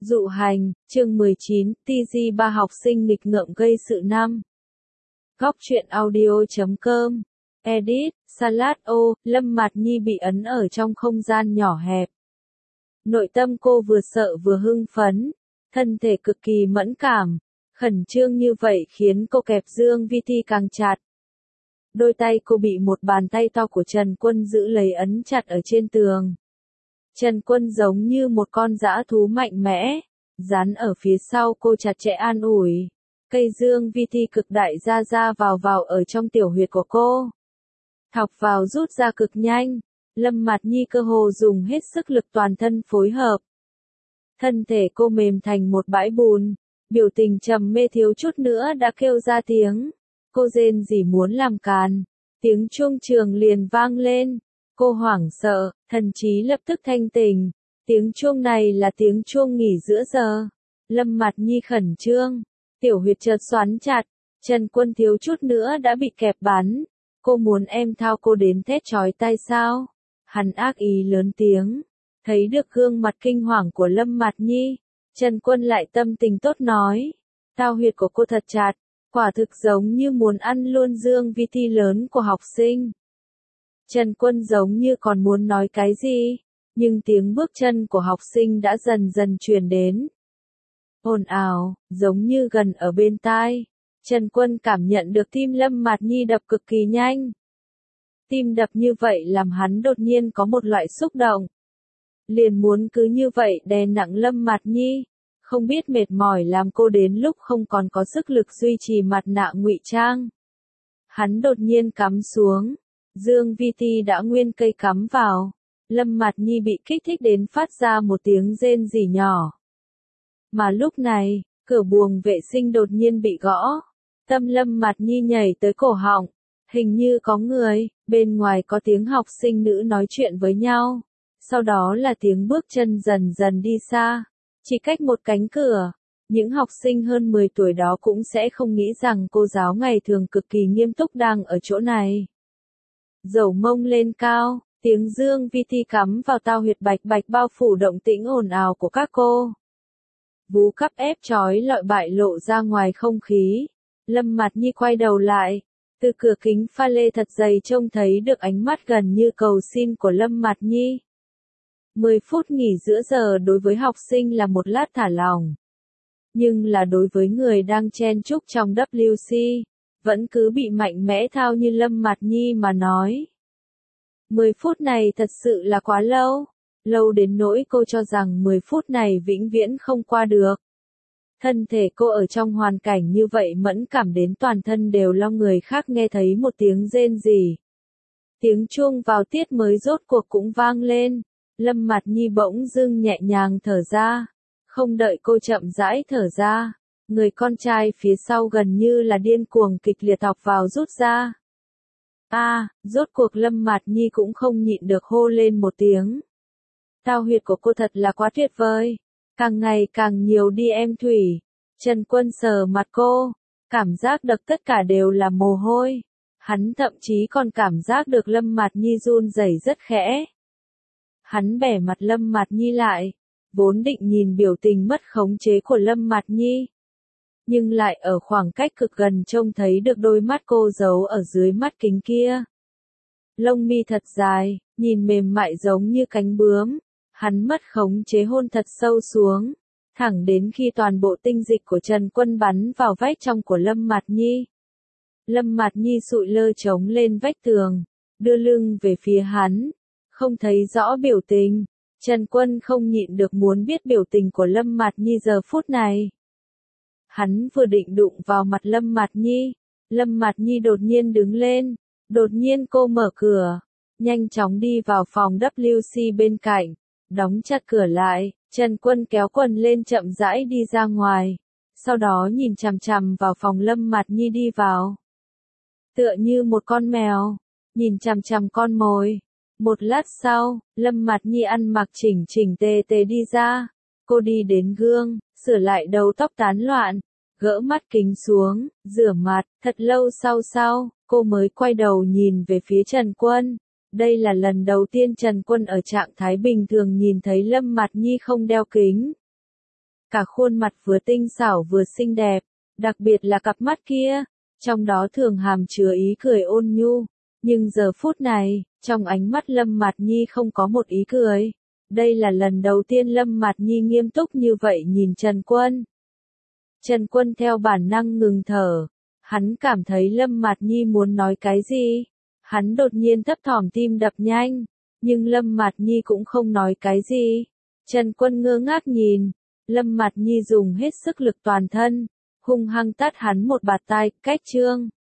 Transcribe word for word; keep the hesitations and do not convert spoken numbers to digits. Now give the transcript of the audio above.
Dụ hành, chương mười chín, tê giê ba học sinh nghịch ngợm gây sự năm. Góc truyện audio chấm com. Edit, Salad ô, Lâm Mạt Nhi bị ấn ở trong không gian nhỏ hẹp. Nội tâm cô vừa sợ vừa hưng phấn, thân thể cực kỳ mẫn cảm, khẩn trương như vậy khiến cô kẹp Dương Vi Thi càng chặt. Đôi tay cô bị một bàn tay to của Trần Quân giữ lấy ấn chặt ở trên tường. Trần Quân giống như một con dã thú mạnh mẽ, dán ở phía sau cô chặt chẽ an ủi. Cây Dương Vi Thi cực đại ra ra vào vào ở trong tiểu huyệt của cô. Thọc vào rút ra cực nhanh, Lâm Mạt Nhi cơ hồ dùng hết sức lực toàn thân phối hợp. Thân thể cô mềm thành một bãi bùn, biểu tình trầm mê thiếu chút nữa đã kêu ra tiếng. Cô rên rỉ muốn làm càn, tiếng chuông trường liền vang lên. Cô hoảng sợ, thần trí lập tức thanh tỉnh. Tiếng chuông này là tiếng chuông nghỉ giữa giờ. Lâm Mạt Nhi khẩn trương, tiểu huyệt chợt xoắn chặt, Trần Quân thiếu chút nữa đã bị kẹp bắn. Cô muốn em thao cô đến thét chói tai sao? Hắn ác ý lớn tiếng, thấy được gương mặt kinh hoàng của Lâm Mạt Nhi, Trần Quân lại tâm tình tốt nói, thao huyệt của cô thật chặt, quả thực giống như muốn ăn luôn Dương Vi Thi lớn của học sinh. Trần Quân giống như còn muốn nói cái gì, nhưng tiếng bước chân của học sinh đã dần dần truyền đến. Ồn ào, giống như gần ở bên tai. Trần Quân cảm nhận được tim Lâm Mạt Nhi đập cực kỳ nhanh. Tim đập như vậy làm hắn đột nhiên có một loại xúc động. Liền muốn cứ như vậy đè nặng Lâm Mạt Nhi, không biết mệt mỏi làm cô đến lúc không còn có sức lực duy trì mặt nạ ngụy trang. Hắn đột nhiên cắm xuống. Dương Vi Thi đã nguyên cây cắm vào. Lâm Mạt Nhi bị kích thích đến phát ra một tiếng rên rỉ nhỏ. Mà lúc này, cửa buồng vệ sinh đột nhiên bị gõ. Tâm Lâm Mạt Nhi nhảy tới cổ họng. Hình như có người, bên ngoài có tiếng học sinh nữ nói chuyện với nhau. Sau đó là tiếng bước chân dần dần đi xa. Chỉ cách một cánh cửa. Những học sinh hơn mười tuổi đó cũng sẽ không nghĩ rằng cô giáo ngày thường cực kỳ nghiêm túc đang ở chỗ này. Dầu mông lên cao, tiếng Dương Vi Thi cắm vào tao huyệt bạch bạch bao phủ động tĩnh ồn ào của các cô. Vú cắp ép trói lọi bại lộ ra ngoài không khí. Lâm Mạt Nhi quay đầu lại, từ cửa kính pha lê thật dày trông thấy được ánh mắt gần như cầu xin của Lâm Mạt Nhi. mười phút nghỉ giữa giờ đối với học sinh là một lát thả lỏng. Nhưng là đối với người đang chen chúc trong W C, vẫn cứ bị mạnh mẽ thao như Lâm Mạt Nhi mà nói. mười phút này thật sự là quá lâu, lâu đến nỗi cô cho rằng mười phút này vĩnh viễn không qua được. Thân thể cô ở trong hoàn cảnh như vậy mẫn cảm đến toàn thân đều lo người khác nghe thấy một tiếng rên rỉ. Tiếng chuông vào tiết mới rốt cuộc cũng vang lên, Lâm Mạt Nhi bỗng dưng nhẹ nhàng thở ra, không đợi cô chậm rãi thở ra. Người con trai phía sau gần như là điên cuồng kịch liệt thọc vào rút ra. A, à, rốt cuộc Lâm Mạt Nhi cũng không nhịn được hô lên một tiếng. Tao huyệt của cô thật là quá tuyệt vời. Càng ngày càng nhiều đi em Thủy. Trần Quân sờ mặt cô. Cảm giác đập tất cả đều là mồ hôi. Hắn thậm chí còn cảm giác được Lâm Mạt Nhi run rẩy rất khẽ. Hắn bẻ mặt Lâm Mạt Nhi lại. Vốn định nhìn biểu tình mất khống chế của Lâm Mạt Nhi. Nhưng lại ở khoảng cách cực gần trông thấy được đôi mắt cô giấu ở dưới mắt kính kia. Lông mi thật dài, nhìn mềm mại giống như cánh bướm. Hắn mất khống chế hôn thật sâu xuống, thẳng đến khi toàn bộ tinh dịch của Trần Quân bắn vào vách trong của Lâm Mạt Nhi. Lâm Mạt Nhi sụi lơ chống lên vách tường, đưa lưng về phía hắn, không thấy rõ biểu tình. Trần Quân không nhịn được muốn biết biểu tình của Lâm Mạt Nhi giờ phút này. Hắn vừa định đụng vào mặt Lâm Mạt Nhi, Lâm Mạt Nhi đột nhiên đứng lên, đột nhiên cô mở cửa, nhanh chóng đi vào phòng W C bên cạnh, đóng chặt cửa lại. Trần Quân kéo quần lên chậm rãi đi ra ngoài, sau đó nhìn chằm chằm vào phòng Lâm Mạt Nhi đi vào. Tựa như một con mèo, nhìn chằm chằm con mồi. Một lát sau, Lâm Mạt Nhi ăn mặc chỉnh chỉnh tề tề đi ra. Cô đi đến gương, sửa lại đầu tóc tán loạn, gỡ mắt kính xuống, rửa mặt. Thật lâu sau sau, cô mới quay đầu nhìn về phía Trần Quân. Đây là lần đầu tiên Trần Quân ở trạng thái bình thường nhìn thấy Lâm Mạt Nhi không đeo kính. cả khuôn mặt vừa tinh xảo vừa xinh đẹp, đặc biệt là cặp mắt kia, trong đó thường hàm chứa ý cười ôn nhu, nhưng giờ phút này, trong ánh mắt Lâm Mạt Nhi không có một ý cười. Đây là lần đầu tiên Lâm Mạt Nhi nghiêm túc như vậy nhìn Trần Quân. Trần Quân theo bản năng ngừng thở, hắn cảm thấy Lâm Mạt Nhi muốn nói cái gì, hắn đột nhiên thấp thỏm tim đập nhanh, nhưng Lâm Mạt Nhi cũng không nói cái gì. Trần Quân ngơ ngác nhìn, Lâm Mạt Nhi dùng hết sức lực toàn thân, hung hăng tát hắn một bạt tai, cách trương.